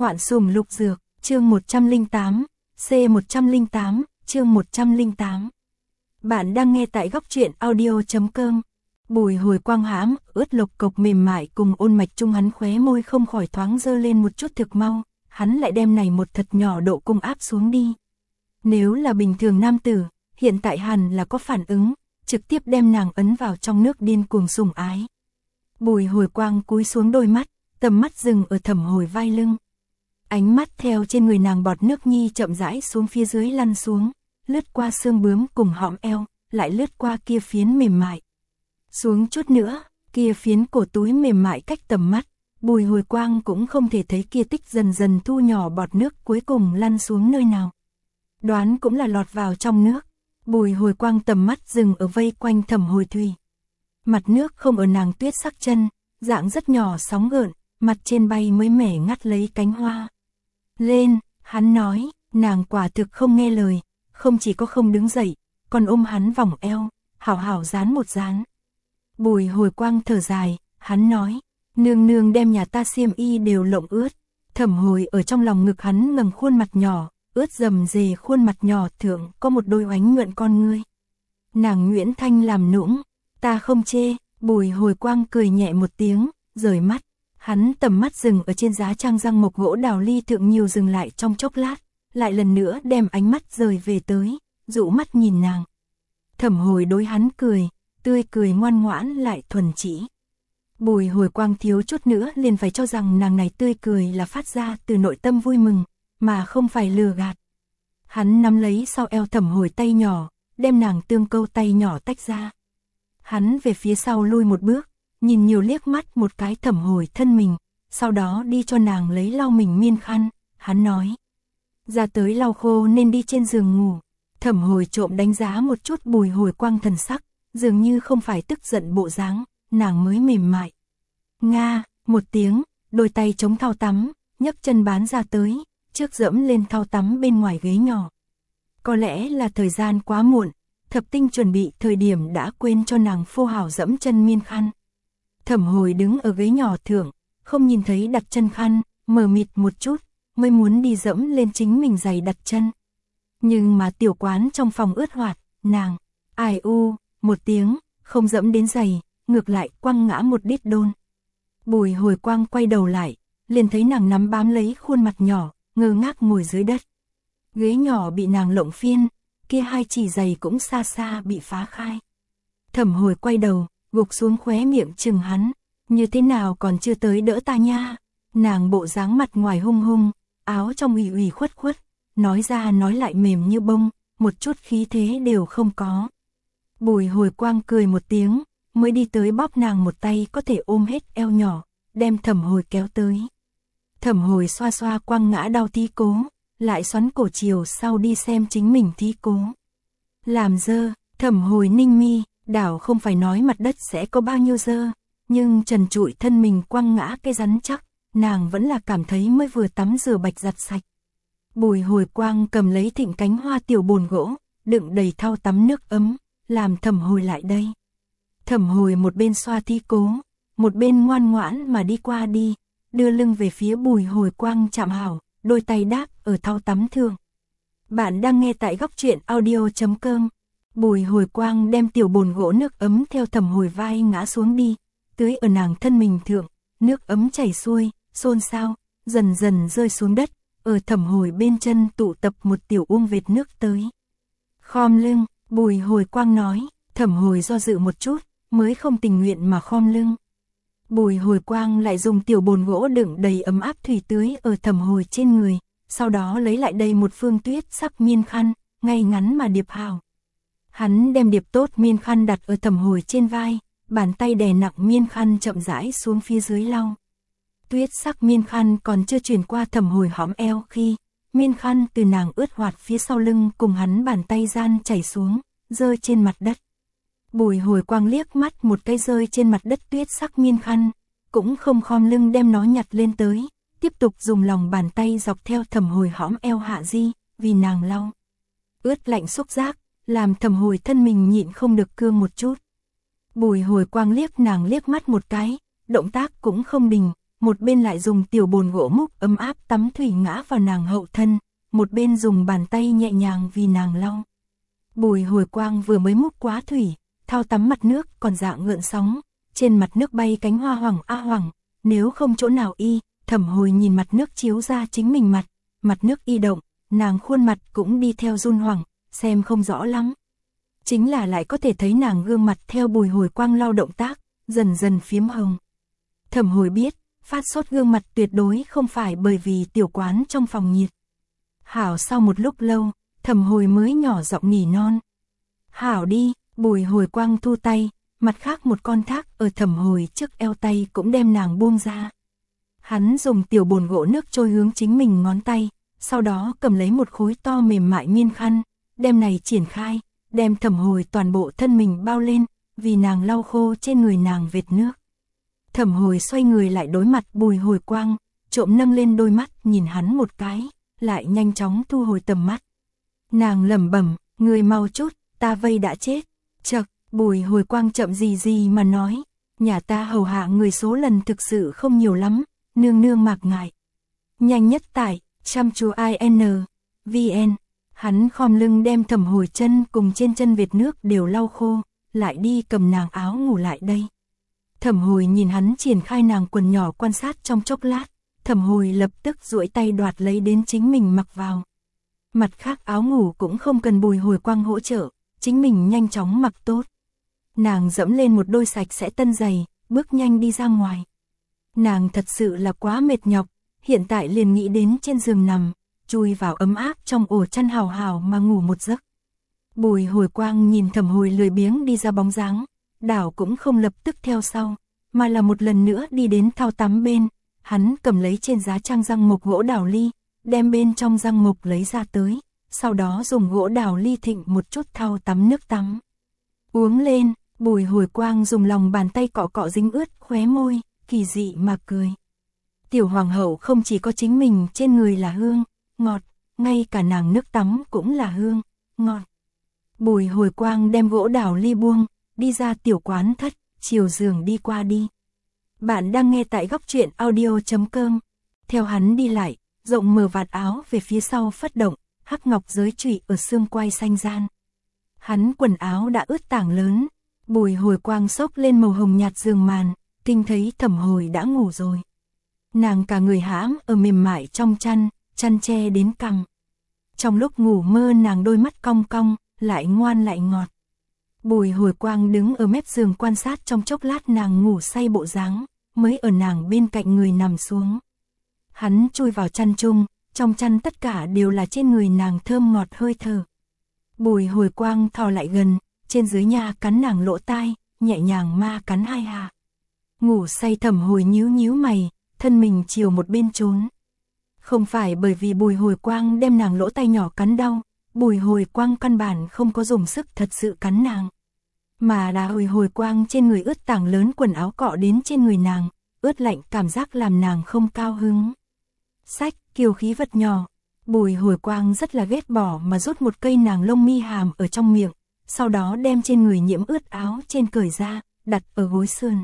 Hoạn sủng lục dược, chương 108, C108, chương 108. Bạn đang nghe tại góc truyện audio.com. Bùi Hồi Quang hãm, ướt lộc cộc mềm mại cùng ôn mạch trung, hắn khóe môi không khỏi thoáng dơ lên một chút thực mau, hắn lại đem này một thật nhỏ độ cung áp xuống đi. Nếu là bình thường nam tử, hiện tại hẳn là có phản ứng, trực tiếp đem nàng ấn vào trong nước điên cuồng sủng ái. Bùi Hồi Quang cúi xuống đôi mắt, tầm mắt dừng ở Thẩm Hồi vai lưng. Ánh mắt theo trên người nàng bọt nước nhi chậm rãi xuống phía dưới lăn xuống, lướt qua xương bướm cùng hõm eo, lại lướt qua kia phiến mềm mại. Xuống chút nữa, kia phiến cổ túi mềm mại cách tầm mắt, Bùi Hồi Quang cũng không thể thấy kia tích dần dần thu nhỏ bọt nước cuối cùng lăn xuống nơi nào. Đoán cũng là lọt vào trong nước. Bùi Hồi Quang tầm mắt dừng ở vây quanh Thẩm Hồi thủy. Mặt nước không ở nàng tuyết sắc chân, dạng rất nhỏ sóng gợn, mặt trên bay mới mẻ ngắt lấy cánh hoa. Lên, hắn nói, nàng quả thực không nghe lời, không chỉ có không đứng dậy, còn ôm hắn vòng eo, hảo hảo dán một dán. Bùi Hồi Quang thở dài, hắn nói, nương nương đem nhà ta xiêm y đều lộng ướt. Thẩm Hồi ở trong lòng ngực hắn ngẩng khuôn mặt nhỏ, ướt rầm rề khuôn mặt nhỏ thượng có một đôi oánh nhuận con ngươi. Nàng Nguyễn Thanh làm nũng, ta không chê. Bùi Hồi Quang cười nhẹ một tiếng, rời mắt. Hắn tầm mắt dừng ở trên giá trang răng mộc gỗ đào ly thượng nhiều dừng lại trong chốc lát, lại lần nữa đem ánh mắt rời về tới, dụ mắt nhìn nàng. Thẩm Hồi đối hắn cười, tươi cười ngoan ngoãn lại thuần chỉ. Bùi Hồi Quang thiếu chút nữa liền phải cho rằng nàng này tươi cười là phát ra từ nội tâm vui mừng, mà không phải lừa gạt. Hắn nắm lấy sau eo Thẩm Hồi tay nhỏ, đem nàng tương câu tay nhỏ tách ra. Hắn về phía sau lui một bước, nhìn nhiều liếc mắt một cái Thẩm Hồi thân mình, sau đó đi cho nàng lấy lau mình miên khăn, hắn nói. Ra tới lau khô nên đi trên giường ngủ. Thẩm Hồi trộm đánh giá một chút Bùi Hồi Quang thần sắc, dường như không phải tức giận bộ dáng, nàng mới mềm mại. Nga, một tiếng, đôi tay chống thau tắm, nhấc chân bán ra tới, trước dẫm lên thau tắm bên ngoài ghế nhỏ. Có lẽ là thời gian quá muộn, Thập Tinh chuẩn bị thời điểm đã quên cho nàng phô hảo dẫm chân miên khăn. Thẩm Hồi đứng ở ghế nhỏ thượng, không nhìn thấy đặt chân khăn, mờ mịt một chút, mới muốn đi dẫm lên chính mình giày đặt chân. Nhưng mà tiểu quán trong phòng ướt hoạt, nàng, ai u, một tiếng, không dẫm đến giày, ngược lại quăng ngã một đít đôn. Bùi Hồi Quang quay đầu lại, liền thấy nàng nắm bám lấy khuôn mặt nhỏ, ngơ ngác ngồi dưới đất. Ghế nhỏ bị nàng lộng phiên, kia hai chỉ giày cũng xa xa bị phá khai. Thẩm Hồi quay đầu, gục xuống khóe miệng chừng hắn, như thế nào còn chưa tới đỡ ta nha. Nàng bộ dáng mặt ngoài hung hung, áo trong ủy ủy khuất khuất, nói ra nói lại mềm như bông, một chút khí thế đều không có. Bùi Hồi Quang cười một tiếng, mới đi tới bóp nàng một tay có thể ôm hết eo nhỏ, đem Thẩm Hồi kéo tới. Thẩm Hồi xoa xoa quăng ngã đau thí cố, lại xoắn cổ chiều sau đi xem chính mình thí cố. Làm dơ, Thẩm Hồi ninh mi, đảo không phải nói mặt đất sẽ có bao nhiêu dơ, nhưng trần trụi thân mình quăng ngã cái rắn chắc, nàng vẫn là cảm thấy mới vừa tắm rửa bạch giặt sạch. Bùi Hồi Quang cầm lấy thịnh cánh hoa tiểu bồn gỗ, đựng đầy thau tắm nước ấm, làm Thẩm Hồi lại đây. Thẩm Hồi một bên xoa thí cố, một bên ngoan ngoãn mà đi qua đi, đưa lưng về phía Bùi Hồi Quang chạm hảo, đôi tay đáp ở thau tắm thượng. Bạn đang nghe tại góc truyện audio.com. Bùi Hồi Quang đem tiểu bồn gỗ nước ấm theo Thẩm Hồi vai ngã xuống đi, tưới ở nàng thân mình thượng, nước ấm chảy xuôi, xôn xao, dần dần rơi xuống đất, ở Thẩm Hồi bên chân tụ tập một tiểu uông vệt nước tới. Khom lưng, Bùi Hồi Quang nói. Thẩm Hồi do dự một chút, mới không tình nguyện mà khom lưng. Bùi Hồi Quang lại dùng tiểu bồn gỗ đựng đầy ấm áp thủy tưới ở Thẩm Hồi trên người, sau đó lấy lại đây một phương tuyết sắc miên khăn, ngay ngắn mà điệp hảo. Hắn đem điệp tốt miên khăn đặt ở Thẩm Hồi trên vai, bàn tay đè nặng miên khăn chậm rãi xuống phía dưới lau. Tuyết sắc miên khăn còn chưa chuyển qua Thẩm Hồi hõm eo khi, miên khăn từ nàng ướt hoạt phía sau lưng cùng hắn bàn tay gian chảy xuống, rơi trên mặt đất. Bùi Hồi Quang liếc mắt một cái rơi trên mặt đất tuyết sắc miên khăn, cũng không khom lưng đem nó nhặt lên tới, tiếp tục dùng lòng bàn tay dọc theo Thẩm Hồi hõm eo hạ di, vì nàng lau. Ướt lạnh xúc giác, làm Thẩm Hồi thân mình nhịn không được cương một chút. Bùi Hồi Quang liếc nàng liếc mắt một cái, động tác cũng không đình, một bên lại dùng tiểu bồn gỗ múc ấm áp tắm thủy ngã vào nàng hậu thân, một bên dùng bàn tay nhẹ nhàng vì nàng lau. Bùi Hồi Quang vừa mới múc quá thủy, thao tắm mặt nước còn dạng gợn sóng, trên mặt nước bay cánh hoa hoàng a hoàng, nếu không chỗ nào y, Thẩm Hồi nhìn mặt nước chiếu ra chính mình mặt nước y động, nàng khuôn mặt cũng đi theo run hoảng, xem không rõ lắm. Chính là lại có thể thấy nàng gương mặt theo Bùi Hồi Quang lau động tác, dần dần phiếm hồng. Thẩm Hồi biết, phát sốt gương mặt tuyệt đối không phải bởi vì tiểu quán trong phòng nhiệt. Hảo sau một lúc lâu, Thẩm Hồi mới nhỏ giọng nỉ non. Hảo đi, Bùi Hồi Quang thu tay, mặt khác một con thác ở Thẩm Hồi trước eo tay cũng đem nàng buông ra. Hắn dùng tiểu bồn gỗ nước trôi hướng chính mình ngón tay, sau đó cầm lấy một khối to mềm mại miên khăn, đem này triển khai, đem Thẩm Hồi toàn bộ thân mình bao lên, vì nàng lau khô trên người nàng vệt nước. Thẩm Hồi xoay người lại đối mặt Bùi Hồi Quang, trộm nâng lên đôi mắt nhìn hắn một cái, lại nhanh chóng thu hồi tầm mắt. Nàng lẩm bẩm, người mau chút, ta vây đã chết. Chậc, Bùi Hồi Quang chậm gì mà nói, nhà ta hầu hạ người số lần thực sự không nhiều lắm, nương nương mạc ngại. Nhanh nhất tải, chăm chú IN, VN. Hắn khom lưng đem Thẩm Hồi chân cùng trên chân vệt nước đều lau khô, lại đi cầm nàng áo ngủ lại đây. Thẩm Hồi nhìn hắn triển khai nàng quần nhỏ quan sát trong chốc lát, Thẩm Hồi lập tức duỗi tay đoạt lấy đến chính mình mặc vào. Mặt khác áo ngủ cũng không cần Bùi Hồi Quang hỗ trợ, chính mình nhanh chóng mặc tốt. Nàng dẫm lên một đôi sạch sẽ tân giày, bước nhanh đi ra ngoài. Nàng thật sự là quá mệt nhọc, hiện tại liền nghĩ đến trên giường nằm, chui vào ấm áp trong ổ chăn hào hào mà ngủ một giấc. Bùi Hồi Quang nhìn Thẩm Hồi lười biếng đi ra bóng dáng, đảo cũng không lập tức theo sau, mà là một lần nữa đi đến thao tắm bên, hắn cầm lấy trên giá trang răng mộc gỗ đào ly, đem bên trong răng mộc lấy ra tới, sau đó dùng gỗ đào ly thịnh một chút thao tắm nước tắm. Uống lên, Bùi Hồi Quang dùng lòng bàn tay cọ cọ dính ướt khóe môi, kỳ dị mà cười. Tiểu hoàng hậu không chỉ có chính mình trên người là hương, ngọt, ngay cả nàng nước tắm cũng là hương, ngọt. Bùi Hồi Quang đem gỗ đào ly buông, đi ra tiểu quán thất, chiều giường đi qua đi. Bạn đang nghe tại góc truyện audio.com. Theo hắn đi lại, rộng mở vạt áo về phía sau phất động, hắc ngọc giới trụy ở xương quai xanh gian. Hắn quần áo đã ướt tảng lớn, Bùi Hồi Quang xốc lên màu hồng nhạt giường màn, kinh thấy Thẩm Hồi đã ngủ rồi. Nàng cả người hãm ở mềm mại trong chăn che đến cằm. Trong lúc ngủ mơ nàng đôi mắt cong cong, lại ngoan lại ngọt. Bùi Hồi Quang đứng ở mép giường quan sát trong chốc lát nàng ngủ say bộ dáng, mới ở nàng bên cạnh người nằm xuống. Hắn chui vào chăn chung, trong chăn tất cả đều là trên người nàng thơm ngọt hơi thở. Bùi Hồi Quang thò lại gần, trên dưới nhà cắn nàng lỗ tai, nhẹ nhàng ma cắn hai hạ. Ngủ say Thẩm Hồi nhíu mày, thân mình chiều một bên trốn. Không phải bởi vì Bùi Hồi Quang đem nàng lỗ tai nhỏ cắn đau, Bùi Hồi Quang căn bản không có dùng sức thật sự cắn nàng. Mà là Hồi Quang trên người ướt tảng lớn quần áo cọ đến trên người nàng, ướt lạnh cảm giác làm nàng không cao hứng. Sách, kiều khí vật nhỏ. Bùi Hồi Quang rất là ghét bỏ mà rút một cây nàng lông mi hàm ở trong miệng, sau đó đem trên người nhiễm ướt áo trên cởi ra, đặt ở gối sườn.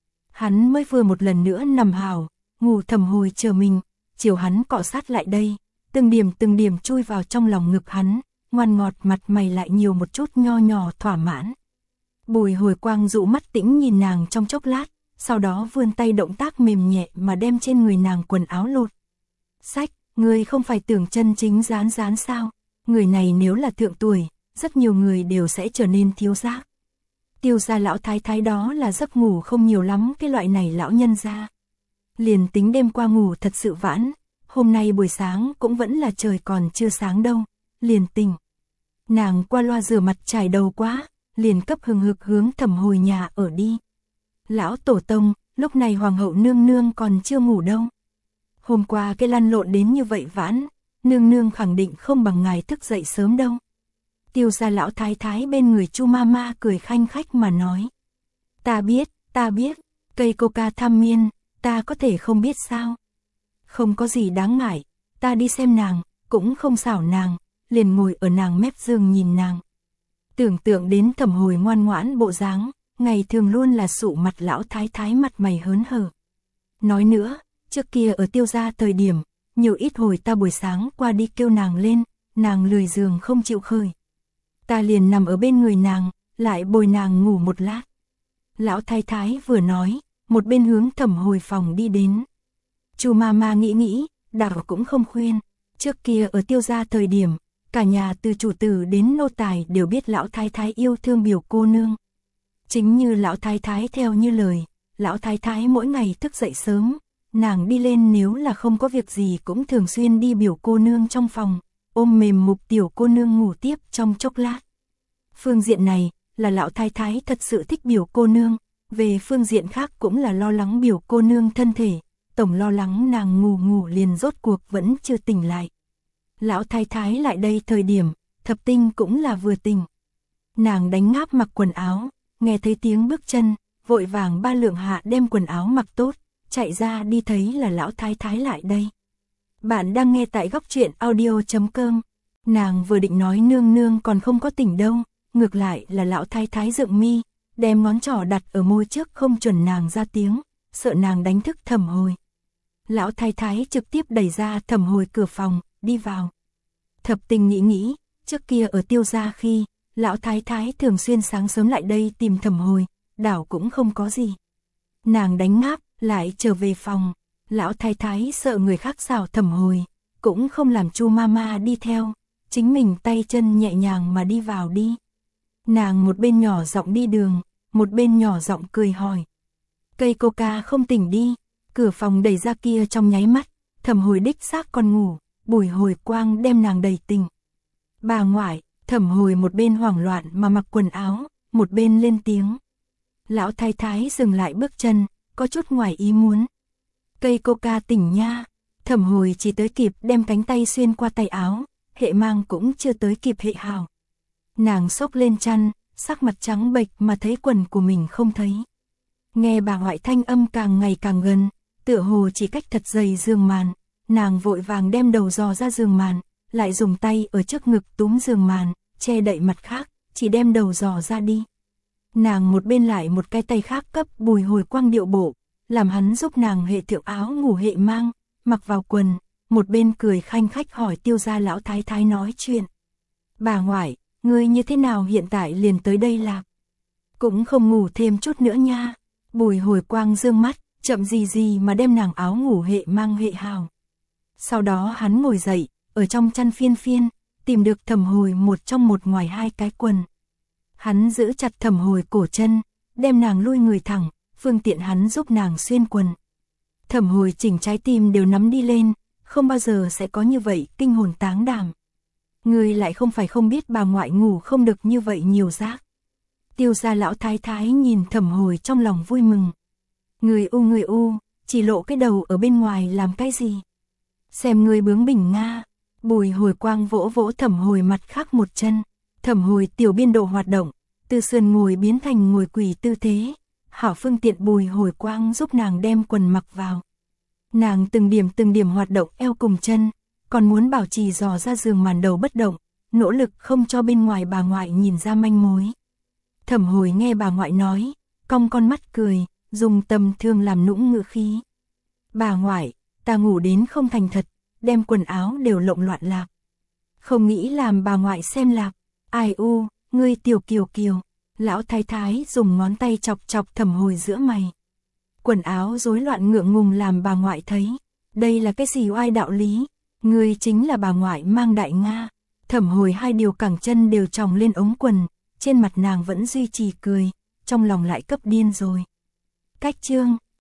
Hắn mới vừa một lần nữa nằm hào, ngủ. Thẩm Hồi chờ mình, chiều hắn cọ sát lại đây, từng điểm chui vào trong lòng ngực hắn, ngoan ngọt mặt mày lại nhiều một chút nho nhỏ thỏa mãn. Bùi Hồi Quang dụ mắt tĩnh nhìn nàng trong chốc lát, sau đó vươn tay động tác mềm nhẹ mà đem trên người nàng quần áo lột. Sách, người không phải tưởng chân chính rán sao? Người này nếu là thượng tuổi, rất nhiều người đều sẽ trở nên thiếu giác. Tiêu gia lão thái thái đó là giấc ngủ không nhiều lắm cái loại này lão nhân gia. Liền tính đêm qua ngủ thật sự vãn, hôm nay buổi sáng cũng vẫn là trời còn chưa sáng đâu, liền tỉnh. Nàng qua loa rửa mặt chải đầu quá, liền cấp hừng hực hướng Thẩm Hồi nhà ở đi. Lão tổ tông, lúc này hoàng hậu nương nương còn chưa ngủ đâu. Hôm qua cái lăn lộn đến như vậy vãn, nương nương khẳng định không bằng ngài thức dậy sớm đâu. Tiêu gia lão thái thái bên người Chu Mama cười khanh khách mà nói. Ta biết, cây coca tham miên, ta có thể không biết sao. Không có gì đáng ngại, ta đi xem nàng, cũng không xảo nàng, liền ngồi ở nàng mép giường nhìn nàng. Tưởng tượng đến Thẩm Hồi ngoan ngoãn bộ dáng, ngày thường luôn là sụ mặt lão thái thái mặt mày hớn hở. Nói nữa, trước kia ở Tiêu gia thời điểm, nhiều ít hồi ta buổi sáng qua đi kêu nàng lên, nàng lười giường không chịu khởi. Ta liền nằm ở bên người nàng, lại bồi nàng ngủ một lát. Lão thái thái vừa nói, một bên hướng Thẩm Hồi phòng đi đến. Chu mama nghĩ, đảo cũng không khuyên. Trước kia ở Tiêu gia thời điểm, cả nhà từ chủ tử đến nô tài đều biết lão thái thái yêu thương biểu cô nương. Chính như lão thái thái theo như lời, lão thái thái mỗi ngày thức dậy sớm, nàng đi lên nếu là không có việc gì cũng thường xuyên đi biểu cô nương trong phòng, ôm mềm mục tiểu cô nương ngủ tiếp trong chốc lát. Phương diện này, là lão thái thái thật sự thích biểu cô nương, về phương diện khác cũng là lo lắng biểu cô nương thân thể, tổng lo lắng nàng ngủ liền rốt cuộc vẫn chưa tỉnh lại. Lão thái thái lại đây thời điểm, Thập Tinh cũng là vừa tỉnh. Nàng đánh ngáp mặc quần áo, nghe thấy tiếng bước chân, vội vàng 3 lượng hạ đem quần áo mặc tốt, chạy ra đi thấy là lão thái thái lại đây. Bạn đang nghe tại góc truyện audio.com. Nàng vừa định nói nương nương còn không có tỉnh đâu, ngược lại là lão thái thái dựng mi, đem ngón trỏ đặt ở môi trước không chuẩn nàng ra tiếng, sợ nàng đánh thức Thẩm Hồi. Lão thái thái trực tiếp đẩy ra Thẩm Hồi cửa phòng, đi vào. Thập Tình nghĩ, trước kia ở Tiêu gia khi, lão thái thái thường xuyên sáng sớm lại đây tìm Thẩm Hồi, đảo cũng không có gì. Nàng đánh ngáp, lại trở về phòng, lão thái thái sợ người khác xảo Thẩm Hồi, cũng không làm Chu mama đi theo, chính mình tay chân nhẹ nhàng mà đi vào đi. Nàng một bên nhỏ giọng đi đường, một bên nhỏ giọng cười hỏi. Cây coca không tỉnh đi, cửa phòng đẩy ra kia trong nháy mắt, Thẩm Hồi đích xác còn ngủ, Bùi Hồi Quang đem nàng đẩy tỉnh. Bà ngoại, Thẩm Hồi một bên hoảng loạn mà mặc quần áo, một bên lên tiếng. Lão thái thái dừng lại bước chân, có chút ngoài ý muốn. Cây coca tỉnh nha, Thẩm Hồi chỉ tới kịp đem cánh tay xuyên qua tay áo, hệ mang cũng chưa tới kịp hệ hào. Nàng xốc lên chăn, sắc mặt trắng bệch mà thấy quần của mình không thấy. Nghe bà ngoại thanh âm càng ngày càng gần, tựa hồ chỉ cách thật dày giường màn, nàng vội vàng đem đầu dò ra giường màn, lại dùng tay ở trước ngực túm giường màn, che đậy mặt khác, chỉ đem đầu dò ra đi. Nàng một bên lại một cái tay khác cấp Bùi Hồi Quang điệu bộ, làm hắn giúp nàng hệ thượng áo ngủ hệ mang, mặc vào quần, một bên cười khanh khách hỏi Tiêu gia lão thái thái nói chuyện. Bà ngoại, ngươi như thế nào hiện tại liền tới đây lạc? Cũng không ngủ thêm chút nữa nha. Bùi Hồi Quang dương mắt, chậm gì mà đem nàng áo ngủ hệ mang hệ hào. Sau đó hắn ngồi dậy, ở trong chăn phiên, tìm được Thẩm Hồi một trong một ngoài 2 cái quần. Hắn giữ chặt Thẩm Hồi cổ chân, đem nàng lui người thẳng, phương tiện hắn giúp nàng xuyên quần. Thẩm Hồi chỉnh trái tim đều nắm đi lên, không bao giờ sẽ có như vậy kinh hồn táng đảm. Người lại không phải không biết bà ngoại ngủ không được như vậy nhiều giác. Tiêu gia lão thái thái nhìn Thẩm Hồi trong lòng vui mừng. Người u, chỉ lộ cái đầu ở bên ngoài làm cái gì? Xem người bướng bỉnh nga. Bùi Hồi Quang vỗ vỗ Thẩm Hồi mặt khác một chân. Thẩm Hồi tiểu biên độ hoạt động, từ sườn ngồi biến thành ngồi quỳ tư thế. Hảo phương tiện Bùi Hồi Quang giúp nàng đem quần mặc vào. Nàng từng điểm hoạt động eo cùng chân, còn muốn bảo trì dò ra giường màn đầu bất động, nỗ lực không cho bên ngoài bà ngoại nhìn ra manh mối. Thẩm Hồi nghe bà ngoại nói, cong con mắt cười, dùng tầm thường làm nũng ngữ khí. Bà ngoại, ta ngủ đến không thành thật, đem quần áo đều lộn loạn lạc. Không nghĩ làm bà ngoại xem lạc. Ai u, ngươi tiểu kiều. Lão thái thái dùng ngón tay chọc Thẩm Hồi giữa mày. Quần áo rối loạn ngượng ngùng làm bà ngoại thấy. Đây là cái gì oai đạo lý? Ngươi chính là bà ngoại mang đại Nga. Thẩm Hồi 2 điều cẳng chân đều tròng lên ống quần, trên mặt nàng vẫn duy trì cười, trong lòng lại cấp điên rồi. Cách chương